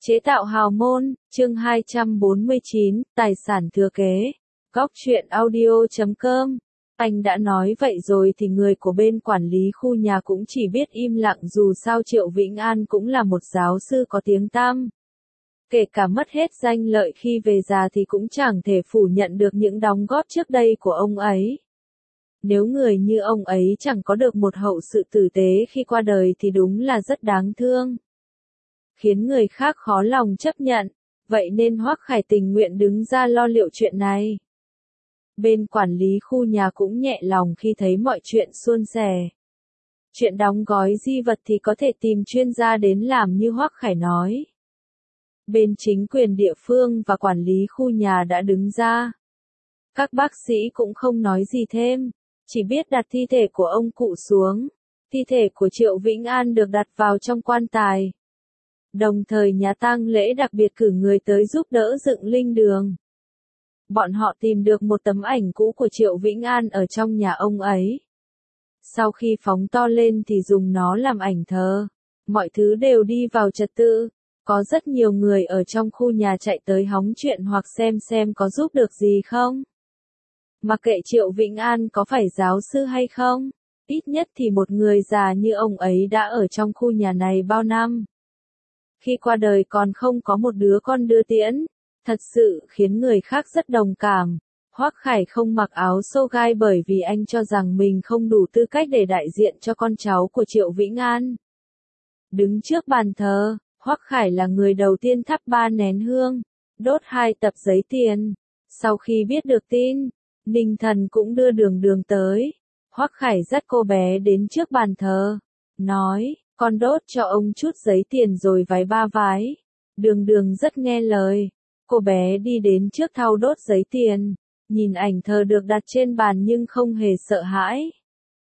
Chế tạo hào môn, chương 249, tài sản thừa kế. Góc truyện audio.com. Anh đã nói vậy rồi thì người của bên quản lý khu nhà cũng chỉ biết im lặng, dù sao Triệu Vĩnh An cũng là một giáo sư có tiếng tăm. Kể cả mất hết danh lợi khi về già thì cũng chẳng thể phủ nhận được những đóng góp trước đây của ông ấy. Nếu người như ông ấy chẳng có được một hậu sự tử tế khi qua đời thì đúng là rất đáng thương, khiến người khác khó lòng chấp nhận, vậy nên Hoắc Khải tình nguyện đứng ra lo liệu chuyện này. Bên quản lý khu nhà cũng nhẹ lòng khi thấy mọi chuyện suôn sẻ. Chuyện đóng gói di vật thì có thể tìm chuyên gia đến làm như Hoắc Khải nói. Bên chính quyền địa phương và quản lý khu nhà đã đứng ra. Các bác sĩ cũng không nói gì thêm, chỉ biết đặt thi thể của ông cụ xuống. Thi thể của Triệu Vĩnh An được đặt vào trong quan tài. Đồng thời nhà tang lễ đặc biệt cử người tới giúp đỡ dựng linh đường. Bọn họ tìm được một tấm ảnh cũ của Triệu Vĩnh An ở trong nhà ông ấy. Sau khi phóng to lên thì dùng nó làm ảnh thờ. Mọi thứ đều đi vào trật tự. Có rất nhiều người ở trong khu nhà chạy tới hóng chuyện hoặc xem có giúp được gì không. Mặc kệ Triệu Vĩnh An có phải giáo sư hay không, ít nhất thì một người già như ông ấy đã ở trong khu nhà này bao năm. Khi qua đời còn không có một đứa con đưa tiễn, thật sự khiến người khác rất đồng cảm. Hoắc Khải không mặc áo xô gai bởi vì anh cho rằng mình không đủ tư cách để đại diện cho con cháu của Triệu Vĩnh An. Đứng trước bàn thờ, Hoắc Khải là người đầu tiên thắp 3 nén hương, đốt 2 tập giấy tiền. Sau khi biết được tin, Ninh Thần cũng đưa Đường tới. Hoắc Khải dắt cô bé đến trước bàn thờ, nói, con đốt cho ông chút giấy tiền rồi vái 3 vái. Đường rất nghe lời. Cô bé đi đến trước thau đốt giấy tiền, nhìn ảnh thờ được đặt trên bàn nhưng không hề sợ hãi.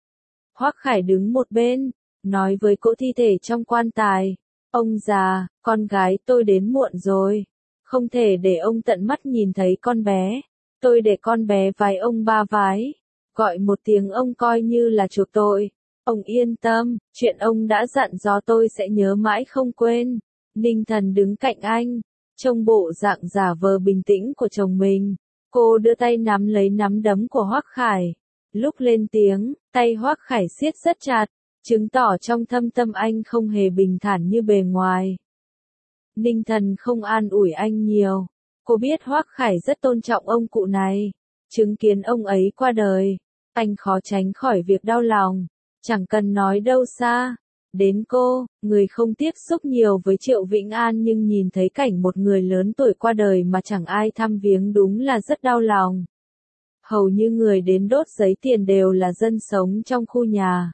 Hoắc Khải đứng một bên, nói với cỗ thi thể trong quan tài, ông già, con gái tôi đến muộn rồi. Không thể để ông tận mắt nhìn thấy con bé. Tôi để con bé vái ông 3 vái. Gọi một tiếng ông coi như là chuộc tội. Ông yên tâm, chuyện ông đã dặn dò tôi sẽ nhớ mãi không quên. Ninh Thần đứng cạnh anh, trông bộ dạng giả vờ bình tĩnh của chồng mình. Cô đưa tay nắm lấy nắm đấm của Hoắc Khải. Lúc lên tiếng, tay Hoắc Khải siết rất chặt, chứng tỏ trong thâm tâm anh không hề bình thản như bề ngoài. Ninh Thần không an ủi anh nhiều. Cô biết Hoắc Khải rất tôn trọng ông cụ này. Chứng kiến ông ấy qua đời, anh khó tránh khỏi việc đau lòng. Chẳng cần nói đâu xa. Đến cô, người không tiếp xúc nhiều với Triệu Vĩnh An nhưng nhìn thấy cảnh một người lớn tuổi qua đời mà chẳng ai thăm viếng đúng là rất đau lòng. Hầu như người đến đốt giấy tiền đều là dân sống trong khu nhà.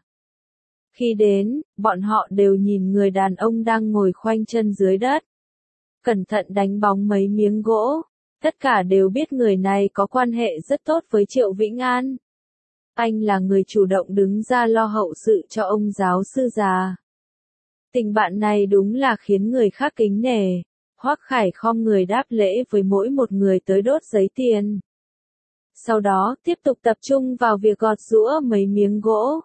Khi đến, bọn họ đều nhìn người đàn ông đang ngồi khoanh chân dưới đất, cẩn thận đánh bóng mấy miếng gỗ. Tất cả đều biết người này có quan hệ rất tốt với Triệu Vĩnh An. Anh là người chủ động đứng ra lo hậu sự cho ông giáo sư già. Tình bạn này đúng là khiến người khác kính nể. Hoắc Khải khom người đáp lễ với mỗi một người tới đốt giấy tiền. Sau đó tiếp tục tập trung vào việc gọt giũa mấy miếng gỗ.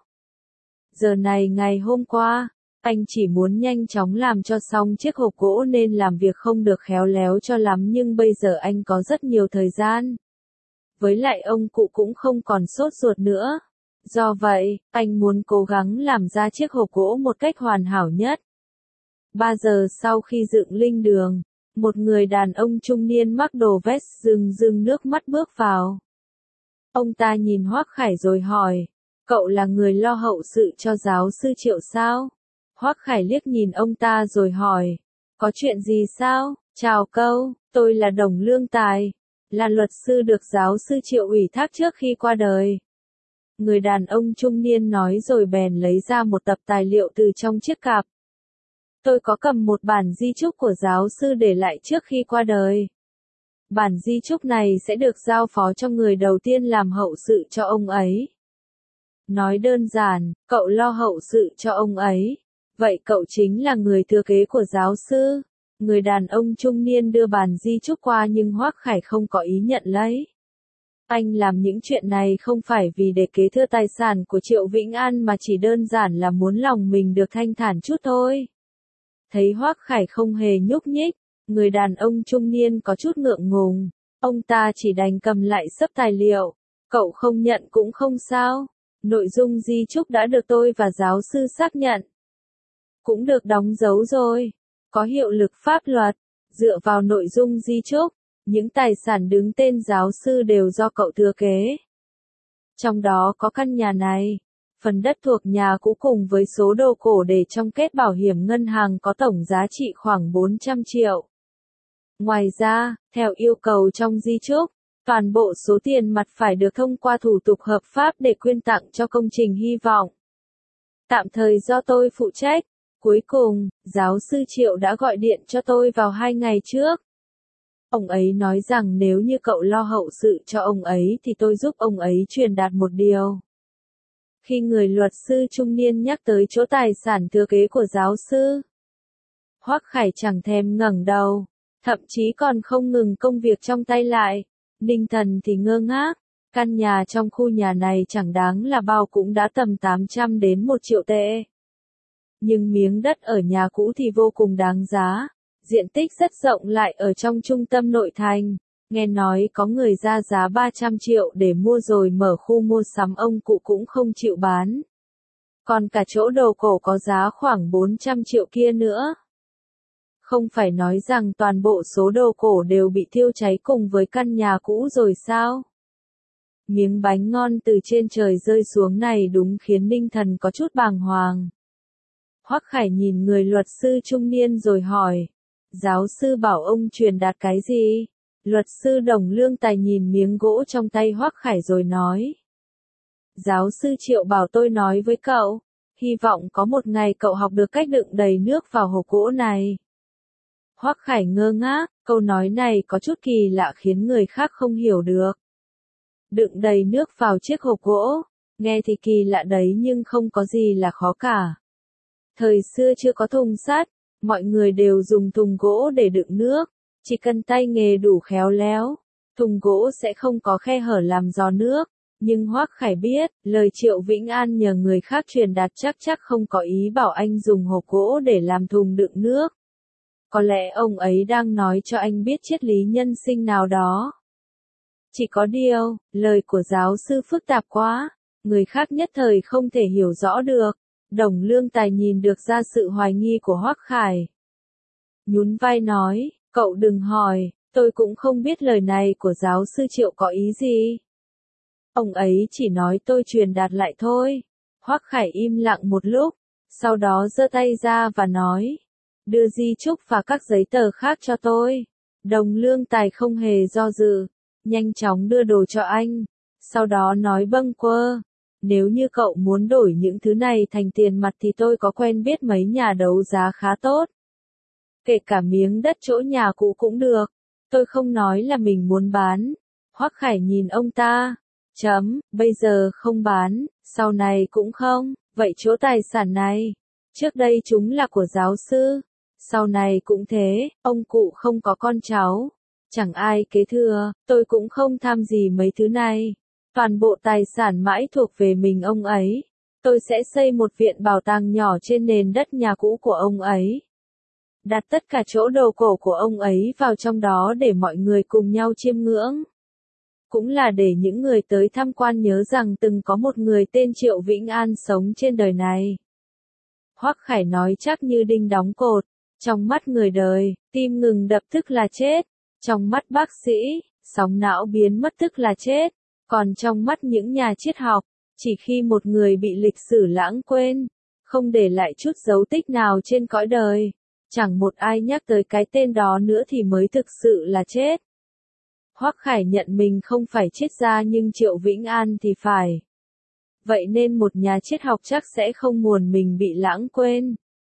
Giờ này ngày hôm qua, anh chỉ muốn nhanh chóng làm cho xong chiếc hộp gỗ nên làm việc không được khéo léo cho lắm, nhưng bây giờ anh có rất nhiều thời gian. Với lại ông cụ cũng không còn sốt ruột nữa. Do vậy, anh muốn cố gắng làm ra chiếc hộp gỗ một cách hoàn hảo nhất. 3 giờ sau khi dựng linh đường, một người đàn ông trung niên mặc đồ vest rưng nước mắt bước vào. Ông ta nhìn Hoắc Khải rồi hỏi, cậu là người lo hậu sự cho giáo sư Triệu sao? Hoắc Khải liếc nhìn ông ta rồi hỏi, có chuyện gì sao? Chào cậu, tôi là Đồng Lương Tài, là luật sư được giáo sư Triệu ủy thác trước khi qua đời. Người đàn ông trung niên nói rồi bèn lấy ra một tập tài liệu từ trong chiếc cặp. Tôi có cầm một bản di chúc của giáo sư để lại trước khi qua đời. Bản di chúc này sẽ được giao phó cho người đầu tiên làm hậu sự cho ông ấy. Nói đơn giản, cậu lo hậu sự cho ông ấy. Vậy cậu chính là người thừa kế của giáo sư. Người đàn ông trung niên đưa bản di chúc qua nhưng Hoắc Khải không có ý nhận lấy. Anh làm những chuyện này không phải vì để kế thừa tài sản của Triệu Vĩnh An mà chỉ đơn giản là muốn lòng mình được thanh thản chút thôi. Thấy Hoắc Khải không hề nhúc nhích, Người đàn ông trung niên có chút ngượng ngùng, ông ta chỉ đành cầm lại xấp tài liệu. Cậu không nhận cũng không sao. Nội dung di chúc đã được tôi và giáo sư xác nhận. Cũng được đóng dấu rồi. Có hiệu lực pháp luật. Dựa vào nội dung di chúc, những tài sản đứng tên giáo sư đều do cậu thừa kế. Trong đó có căn nhà này, phần đất thuộc nhà cũ cùng với số đồ cổ để trong kết bảo hiểm ngân hàng có tổng giá trị khoảng 400 triệu. Ngoài ra, theo yêu cầu trong di chúc, toàn bộ số tiền mặt phải được thông qua thủ tục hợp pháp để quyên tặng cho công trình hy vọng. Tạm thời do tôi phụ trách. Cuối cùng, giáo sư Triệu đã gọi điện cho tôi vào 2 ngày trước. Ông ấy nói rằng nếu như cậu lo hậu sự cho ông ấy thì tôi giúp ông ấy truyền đạt một điều. Khi người luật sư trung niên nhắc tới chỗ tài sản thừa kế của giáo sư, Hoắc Khải chẳng thèm ngẩng đầu, thậm chí còn không ngừng công việc trong tay lại. Ninh Thần thì ngơ ngác, căn nhà trong khu nhà này chẳng đáng là bao cũng đã tầm 800 đến 1 triệu tệ. Nhưng miếng đất ở nhà cũ thì vô cùng đáng giá, diện tích rất rộng lại ở trong trung tâm nội thành, nghe nói có người ra giá 300 triệu để mua rồi mở khu mua sắm ông cụ cũng không chịu bán. Còn cả chỗ đồ cổ có giá khoảng 400 triệu kia nữa. Không phải nói rằng toàn bộ số đồ cổ đều bị thiêu cháy cùng với căn nhà cũ rồi sao? Miếng bánh ngon từ trên trời rơi xuống này đúng khiến Ninh Thần có chút bàng hoàng. Hoắc Khải nhìn người luật sư trung niên rồi hỏi. Giáo sư bảo ông truyền đạt cái gì? Luật sư Đồng Lương Tài nhìn miếng gỗ trong tay Hoắc Khải rồi nói. Giáo sư Triệu bảo tôi nói với cậu, hy vọng có một ngày cậu học được cách đựng đầy nước vào hộp gỗ này. Hoắc Khải ngơ ngác, câu nói này có chút kỳ lạ khiến người khác không hiểu được. Đựng đầy nước vào chiếc hộp gỗ, nghe thì kỳ lạ đấy nhưng không có gì là khó cả. Thời xưa chưa có thùng sắt, mọi người đều dùng thùng gỗ để đựng nước, chỉ cần tay nghề đủ khéo léo, thùng gỗ sẽ không có khe hở làm giò nước. Nhưng Hoắc Khải biết, lời Triệu Vĩnh An nhờ người khác truyền đạt chắc không có ý bảo anh dùng hộp gỗ để làm thùng đựng nước. Có lẽ ông ấy đang nói cho anh biết triết lý nhân sinh nào đó. Chỉ có điều, lời của giáo sư phức tạp quá, người khác nhất thời không thể hiểu rõ được. Đồng Lương Tài nhìn được ra sự hoài nghi của Hoắc Khải. Nhún vai nói, cậu đừng hỏi, tôi cũng không biết lời này của giáo sư Triệu có ý gì. Ông ấy chỉ nói tôi truyền đạt lại thôi. Hoắc Khải im lặng một lúc, sau đó giơ tay ra và nói, đưa di chúc và các giấy tờ khác cho tôi. Đồng Lương Tài không hề do dự, nhanh chóng đưa đồ cho anh, sau đó nói bâng quơ. Nếu như cậu muốn đổi những thứ này thành tiền mặt thì tôi có quen biết mấy nhà đấu giá khá tốt. Kể cả miếng đất chỗ nhà cũ cũng được. Tôi không nói là mình muốn bán. Hoắc Khải nhìn ông ta. Bây giờ không bán, sau này cũng không. Vậy chỗ tài sản này, trước đây chúng là của giáo sư. Sau này cũng thế, ông cụ không có con cháu. Chẳng ai kế thừa, tôi cũng không tham gì mấy thứ này. Toàn bộ tài sản mãi thuộc về mình ông ấy. Tôi sẽ xây một viện bảo tàng nhỏ trên nền đất nhà cũ của ông ấy. Đặt tất cả chỗ đồ cổ của ông ấy vào trong đó để mọi người cùng nhau chiêm ngưỡng. Cũng là để những người tới tham quan nhớ rằng từng có một người tên Triệu Vĩnh An sống trên đời này. Hoắc Khải nói chắc như đinh đóng cột. Trong mắt người đời, tim ngừng đập tức là chết. Trong mắt bác sĩ, sóng não biến mất tức là chết. Còn trong mắt những nhà triết học, chỉ khi một người bị lịch sử lãng quên, không để lại chút dấu tích nào trên cõi đời, chẳng một ai nhắc tới cái tên đó nữa thì mới thực sự là chết. Hoắc Khải nhận mình không phải triết gia nhưng Triệu Vĩnh An thì phải. Vậy nên một nhà triết học chắc sẽ không muốn mình bị lãng quên.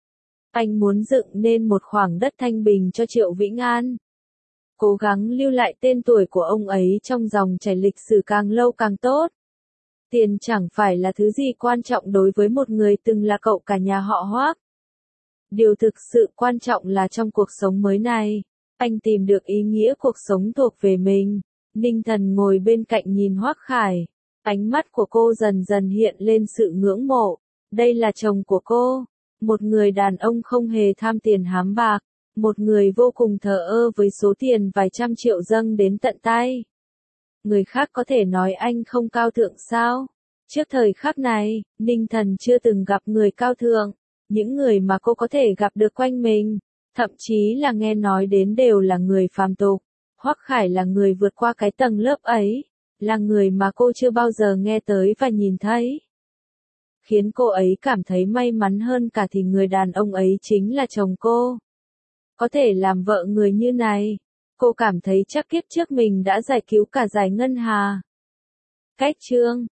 Anh muốn dựng nên một khoảng đất thanh bình cho Triệu Vĩnh An. Cố gắng lưu lại tên tuổi của ông ấy trong dòng chảy lịch sử càng lâu càng tốt. Tiền chẳng phải là thứ gì quan trọng đối với một người từng là cậu cả nhà họ Hoắc. Điều thực sự quan trọng là trong cuộc sống mới này, anh tìm được ý nghĩa cuộc sống thuộc về mình. Ninh Thần ngồi bên cạnh nhìn Hoắc Khải. Ánh mắt của cô dần dần hiện lên sự ngưỡng mộ. Đây là chồng của cô. Một người đàn ông không hề tham tiền hám bạc. Một người vô cùng thờ ơ với số tiền vài trăm triệu dâng đến tận tay. Người khác có thể nói anh không cao thượng sao? Trước thời khắc này, Ninh Thần chưa từng gặp người cao thượng. Những người mà cô có thể gặp được quanh mình, thậm chí là nghe nói đến đều là người phàm tục. Hoắc Khải là người vượt qua cái tầng lớp ấy, là người mà cô chưa bao giờ nghe tới và nhìn thấy. Khiến cô ấy cảm thấy may mắn hơn cả thì người đàn ông ấy chính là chồng cô. Có thể làm vợ người như này, cô cảm thấy chắc kiếp trước mình đã giải cứu cả giải ngân hà. Cách chương